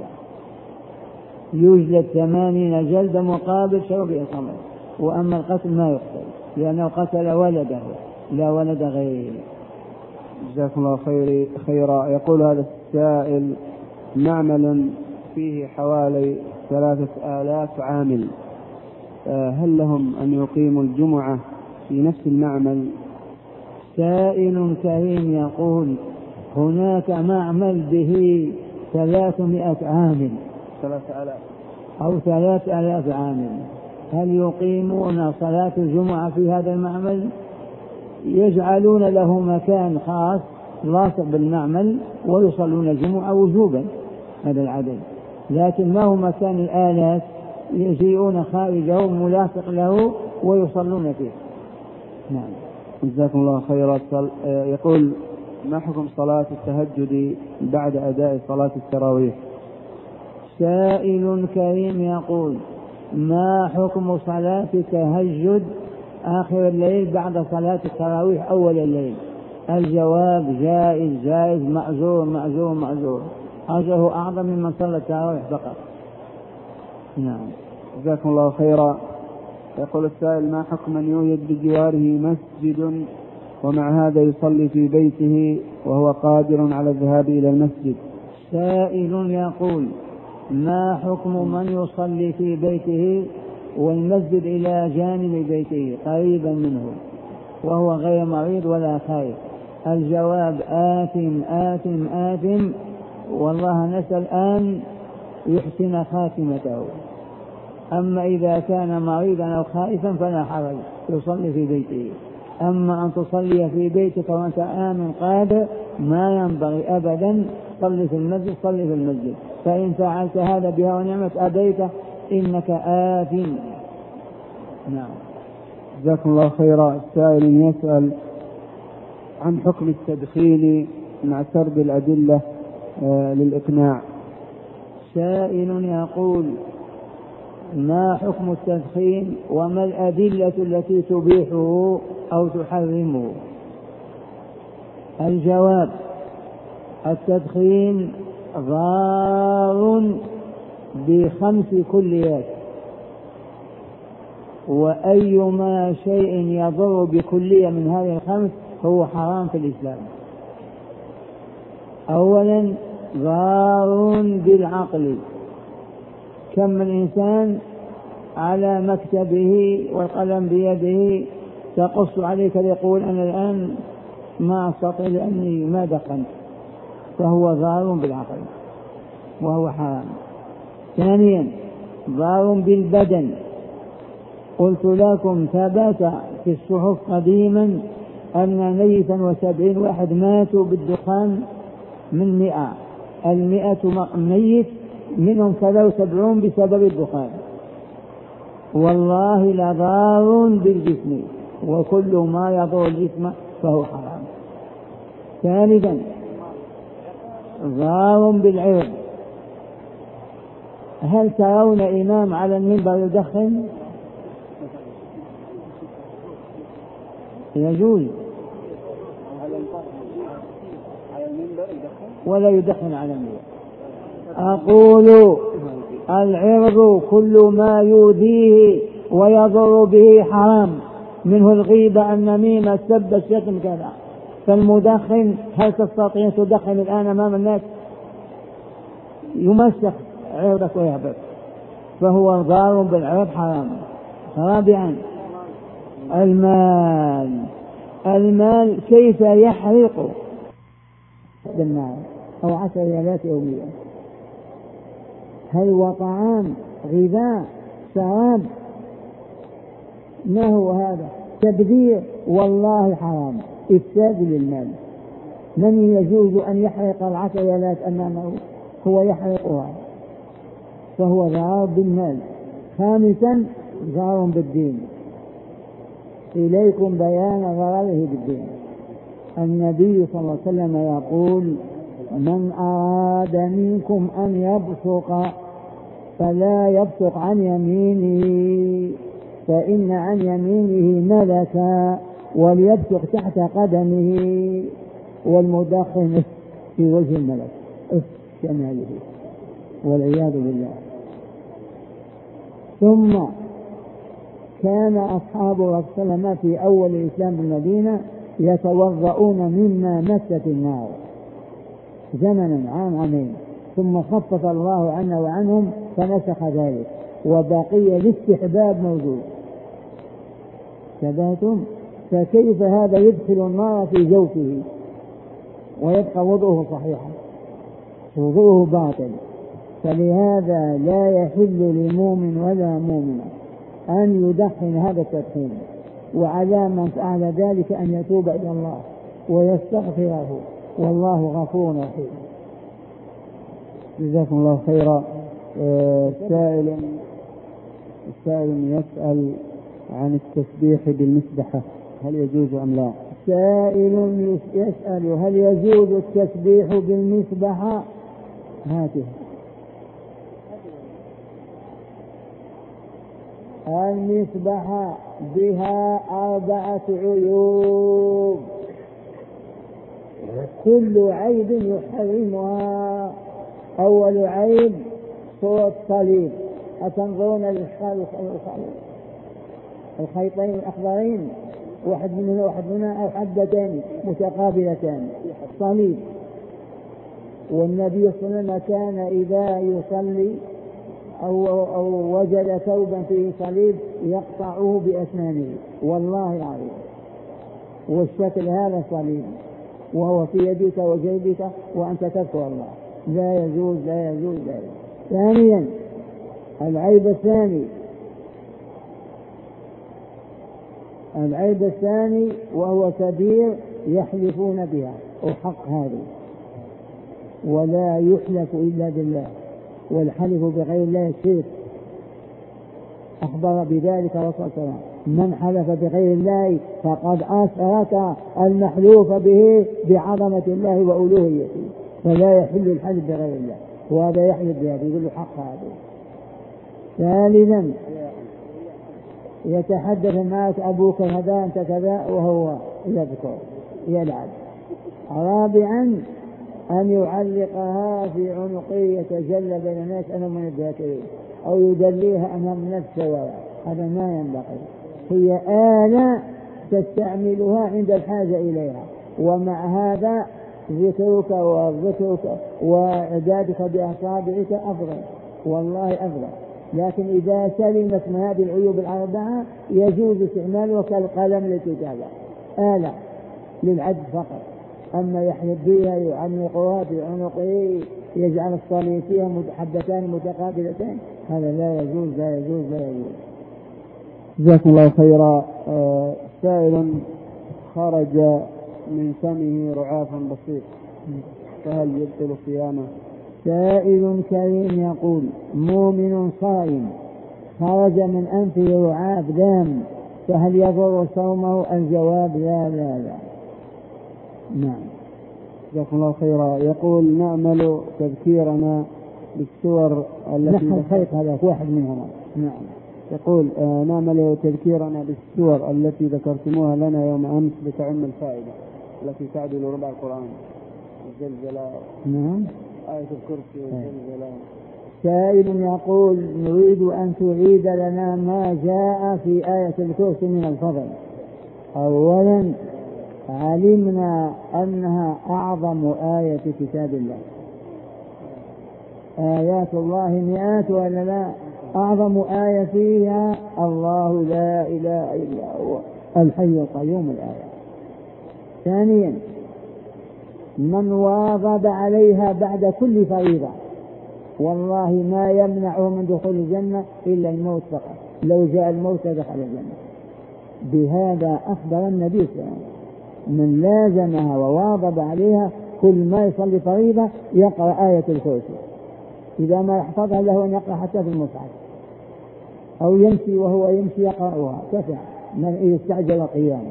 A: يجلد 80 جلد مقابل شرب الخمر، وأما القتل ما يقتل لأنه قتل ولده لا ولد غيره.
B: جزاكم الله خيرا. يقول هذا السائل: معمل فيه حوالي 3000 عامل، هل لهم أن يقيموا الجمعة في نفس المعمل؟
A: سائل كريم يقول: هناك معمل به 300 عامل
B: 3000
A: أو 3000 عامل، هل يقيمون صلاة الجمعة في هذا المعمل؟ يجعلون له مكان خاص لاصق بالمعمل ويصلون الجمعة وجوبا هذا العدد، لكن ما هو مكان الآلات يجيئون خارجه ملاصق له ويصلون فيه. نعم.
B: جزاكم الله خيرا. يقول: ما حكم صلاة التهجد بعد أداء صلاة التراويح؟
A: سائل كريم يقول: ما حكم صلاة التهجد آخر الليل بعد صلاة التراويح أول الليل؟ الجواب: جائز جائز، مأجور مأجور مأجور، أجره أعظم ممن صلى التراويح فقط. نعم.
B: جزاكم الله خيرا. يقول السائل: ما حكم من يوجد بجواره مسجد ومع هذا يصلي في بيته وهو قادر على الذهاب إلى المسجد؟
A: سائل يقول: ما حكم من يصلي في بيته والمسجد إلى جانب بيته قريبا منه وهو غير مريض ولا خائف؟ الجواب: آثم آثم آثم، والله نسأل أن يحسن خاتمته. أما إذا كان مريضا أو خائفا فلا حرج، يصلي في بيته. أما أن تصلي في بيتك وأنت آمن قادر ما ينبغي أبدا. صلي في المسجد، صلي في المسجد، فإن فعلت هذا بها ونعمة أبيت إنك آثم. نعم.
B: جزاكم الله خيرا. السائل يسأل عن حكم التدخين مع سرد الأدلة للإقناع.
A: سائل يقول: ما حكم التدخين وما الأدلة التي تبيحه أو تحرمه؟ الجواب: التدخين ضار ب5 كليات، وأيما شيء يضر بكلية من هذه ال5 هو حرام في الإسلام. أولا ضار بالعقل، كم من إنسان على مكتبه والقلم بيده تقص عليك يقول: أنا الآن ما أستطيع لأني ما دخنت، فهو ضار بالعقل وهو حرام. ثانيا ضار بالبدن، قلت لكم ثبت في الصحف قديما أن 170 واحد ماتوا بالدخان من 100. 100 ميت منهم 73 بسبب الدخان. والله لضار بالجسم، وكل ما يضر الجسم فهو حرام. ثالثا ضار بالعرض. هل ترون إمام على المنبر يدخن؟ يجوز، ولا يدخن على المنبر. أقول العرض كل ما يؤذيه ويضر به حرام، منه الغيبة، النميمة، السب، الشتم، كذا. فالمدخن هل تستطيع تدخن الآن أمام الناس؟ يمسخ عرضك ويهبط، فهو ضار بالعرض حرام. رابعا المال كيف يحرق بالنار أو 10 ريالات يوميا؟ هل هو طعام، غذاء، شراب؟ ما هو هذا؟ تبذير، والله حرام، إفساد للمال. من يجوز أن يحرق 10 ريالات أمامه؟ هو يحرقها، فهو ضار بالمال. خامسا ضار بالدين. إليكم بيان ضرره بالدين. النبي صلى الله عليه وسلم يقول: من أراد منكم أن يبصق فلا يبصق عن يمينه، فإن عن يمينه ملكا، وليبصق تحت قدمه. والمدخن في وجه الملك كماله، والعياذ بالله. ثم كان أصحاب رسول الله في أول الإسلام بالمدينة يتوضؤون مما مست النار زمنا عامين، ثم خفف الله عنا وعنهم فنسخ ذلك، وبقي الاستحباب موجود. ثباتم، فكيف هذا يدخل النار في جوفه ويبقى وضوءه صحيحا؟ وضوءه باطل. فلهذا لا يحل لمؤمن ولا مؤمنة أن يدخن هذا التدخين، وعلى من فعل ذلك أن يتوب إلى الله ويستغفره، والله غفور رحيم.
B: جزاكم الله خيرا. سائل السائل يسأل عن التسبيح بالمسبحة، هل يجوز أم لا؟
A: سائل يسأل هل يجوز التسبيح بالمسبحة؟ هاته. المسبحة بها 4 عيوب، كل عيب يحرمها. أول عيب صوت صليب، أتنظرون الخيطين الأخضرين، واحد منها أو حدتان متقابلتان، صليب. والنبي صلى الله عليه وسلم كان إذا يصلي أو وجد ثوبا فيه صليب يقطعه بأسنانه، والله العظيم. والشكل هذا صليب وهو في يدك وجيبك وأنت تذكر الله، لا يجوز لا يجوز لا يجوز. ثانيا العيب الثاني وهو كبير يحلفون بها، وحق هذا، ولا يحلف إلا بالله، والحلف بغير الله شرك. أخبر بذلك الرسول صلى الله عليه وسلم: من حلف بغير الله فقد أشرك المحلوف به بعظمة الله وألوهيته، فلا يحل الحلف بغير الله، وهذا يحلف بهذا يقول له حق هذا. ثالثا يتحدث معك أبوك هذا أنت كذا وهو يذكر يلعب. رابعا أن يعلقها في عنقه يتجلى بين الناس أنا من الذاكرين، أو يدليها أمام نفسه، هذا ما ينبغي. هي آلة تستعملها عند الحاجة إليها، ومع هذا ذكرك وذكرك وإعدادك بأصابعك أفضل، والله أفضل. لكن إذا سلمت من هذه العيوب 4 يجوز استعمالها كالقلم للكتابة، آلة للعد فقط. أما يحلف بها يعلقها في عنقه يجعل الصليب فيها حبتان متقابلتان، هذا لا يجوز لا يجوز لا يجوز.
B: جزاكم الله خيرا. سائل خرج من فمه رعاف بسيط، فهل يبطل صيامه؟
A: سائل كريم يقول: مؤمن صائم خرج من أنفه رعاف دام، فهل يضر صومه؟ الجواب لا لا لا. نعم.
B: جزاكم الله خيرا. يقول: نأمل تذكيرنا بالسور التي
A: نحن الخيط هذا واحد منهم.
B: نعم. يقول: نأمل تذكيرنا بالسور التي ذكرتموها لنا يوم أمس بتعم الفائدة، التي تعدل ربع القرآن، الزلزلة.
A: نعم.
B: آية الكرسي والزلزلة.
A: سائل يقول: نريد أن تعيد لنا ما جاء في آية الكرسي من الفضل. أولا علمنا أنها أعظم آية في كتاب الله، آيات الله 100 ولا لا؟ أعظم آية فيها الله لا إله إلا هو الحي القيوم الآية. ثانيا من واظب عليها بعد كل فريضة والله ما يمنعه من دخول الجنة إلا الموت فقط، لو جاء الموت دخل الجنة. بهذا أخبر النبي صلى الله عليه وسلم: من لازمها وواظب عليها كل ما يصلي فريضة يقرأ آية الكرسي، إذا ما يحفظها له أن يقرأ حتى في المصحف، أو يمشي وهو يمشي يقرأها كفى، من إذا استعجل القيام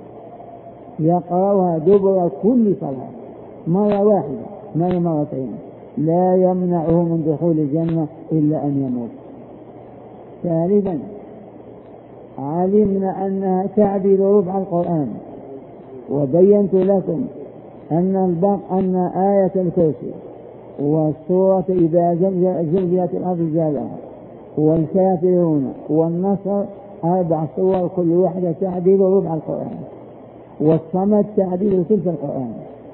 A: يقرأها دبر كل صلاة مرة واحدة ما مرتين، لا يمنعه من دخول الجنة إلا أن يموت. ثالثا علمنا أنها تعدل ربع القرآن، وبينت لكم أن آية الكرسي والسورة إذا زلزلت الأرض زلزالها والكافرون والنصر 4 سور كل واحدة تعدل ربع القرآن، والصمد تعدل ثلث القرآن.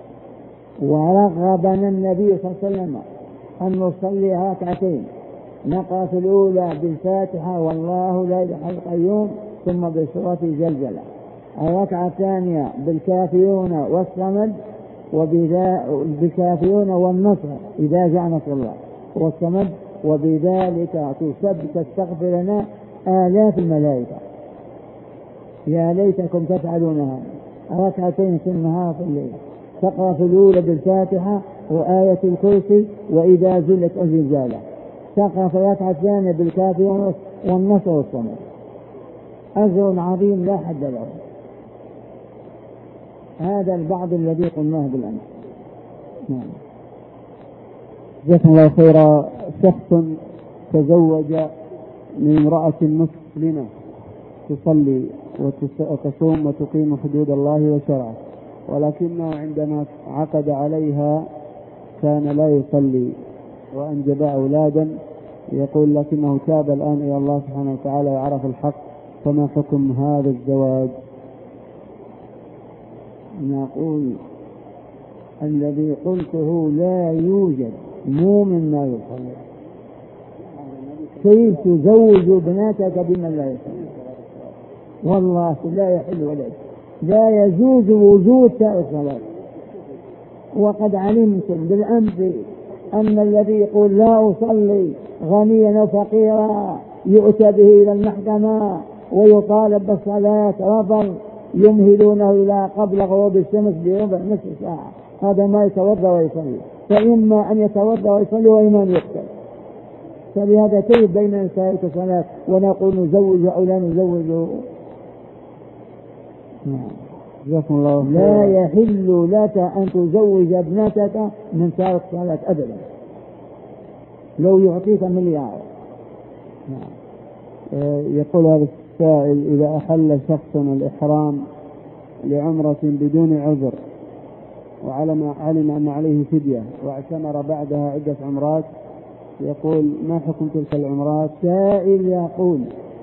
A: ورغبنا النبي صلى الله عليه وسلم أن نصلي ركعتين، نقرأ في الأولى بالفاتحة والله لا إله إلا القيوم ثم بسورة الزلزلة، الركعة الثانية بالكافرون والصمد وبالكافرون والنصر إذا جاء نصر الله والصمد، وبذلك تستغفر لنا آلاف الملائكة. يا ليتكم تفعلونها، ركعتين في النهار في الليل، تقرأ في الأولى بالفاتحة وآية الكرسي وإذا زلت الزلزالة، تقرأ في الركعة الثانية بالكافرون والنصر والصمد، أجر عظيم لا حد له. هذا البعض الذي قلناه بالأمس. نعم.
B: جزاكم الله خيرا. شخص تزوج من امرأة مسلمة تصلي وتصوم وتقيم حدود الله وشرعه، ولكنه عندما عقد عليها كان لا يصلي وأنجب أولادا، يقول لكنه تاب الآن إلى الله سبحانه وتعالى وعرف الحق، فما حكم هذا الزواج؟
A: نقول الذي قلته لا يوجد، مو مما يصلي. كيف تزوج بناتك بمن لا يصلي؟ والله لا يحل ولد، لا يجوز وجود تارك الصلاة. وقد علمتم بالأمس أن الذي يقول لا أصلي غنيا وفقيرا يؤتى به إلى المحكمة ويطالب بالصلاة، رفض، يمهلونه إلى قبل غروب الشمس بربع نصف ساعة، هذا ما يتوضأ ويصلي، فإما أن يتوضأ ويصلي وإما أن يقتل. فلهذا كيف بين نسائك صلاة ونقول نزوج أو لا نزوج؟ لا يحل لك أن تزوج ابنتك من تارك صلاة أبدا، لو يعطيك مليار.
B: يقول هذا السائل: إذا أحل شخص الإحرام لعمرة بدون عذر علم أن عليه فدية واعتمر بعدها عدة عمرات، يقول ما حكم تلك العمرات؟
A: سائل يقول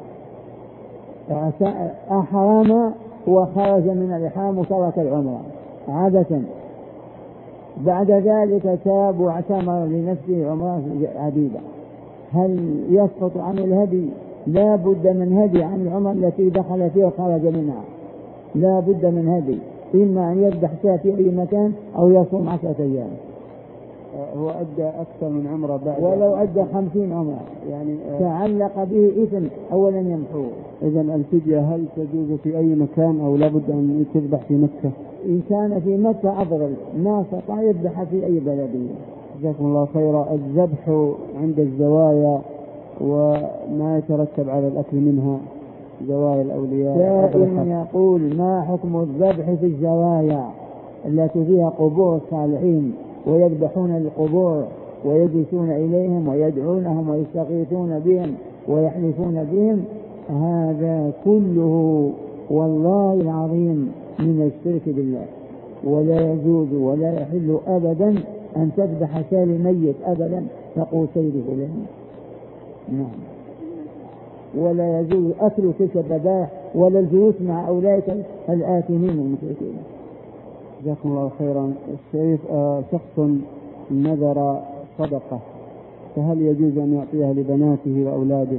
A: أحرم وخرج من الإحرام وترك العمرة عادة، بعد ذلك تاب واعتمر لنفسه عمرات عديدة، هل يسقط عن الهدي؟ لا بد من هدي عن العمر التي دخل فيها وخرج منها، لا بد من هدي، إما أن يذبح شاة في أي مكان أو يصوم 10 أيام.
B: هو أدى أكثر من عمره بعد،
A: ولو أدى 50 عمره يعني تعلق به إثم أولا يمحوه.
B: إذن الفدية هل تجوز في أي مكان أو لابد أن تذبح في مكة؟
A: إن كان في مكة أفضل، ما استطاع يذبح في أي بلدية.
B: جزاكم الله خيرا. الذبح عند الزوايا وما يترتب على الأكل منها، زوايا الأولياء،
A: سائل يقول ما حكم الذبح في الزوايا التي فيها قبور الصالحين ويذبحون القبور ويجلسون إليهم ويدعونهم ويستغيثون بهم ويحلفون بهم؟ هذا كله والله العظيم من الشرك بالله، ولا يجوز ولا يحل أبدا أن تذبح شال ميت أبدا تقول سيدي فلان. نعم. ولا يجوز أكل تلك الذبائح ولا الجلوس مع أولئك الآثمين المشركين.
B: جزاكم الله خيرا. الشريف شخص نذر صدقة، فهل يجوز أن يعطيها لبناته وأولاده؟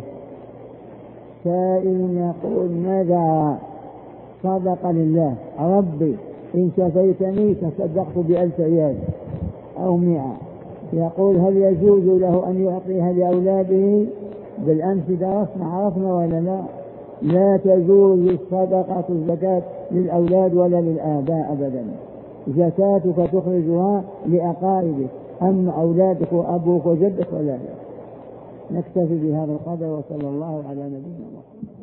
A: سائل يقول نذر صدقة لله، ربي إن شفيتني تصدقت ب1000 ريال أو 100، يقول هل يجوز له أن يعطيها لأولاده؟ بالأمس درسنا عرفنا ولا لا؟ لا تجوز الصدقة الزكاة للأولاد ولا للآباء أبدا، زكاتك تخرجها لأقاربك، أما أولادك وأبوك وجدك ولا لا. نكتفي بهذا القدر، وصلى الله على نبينا محمد.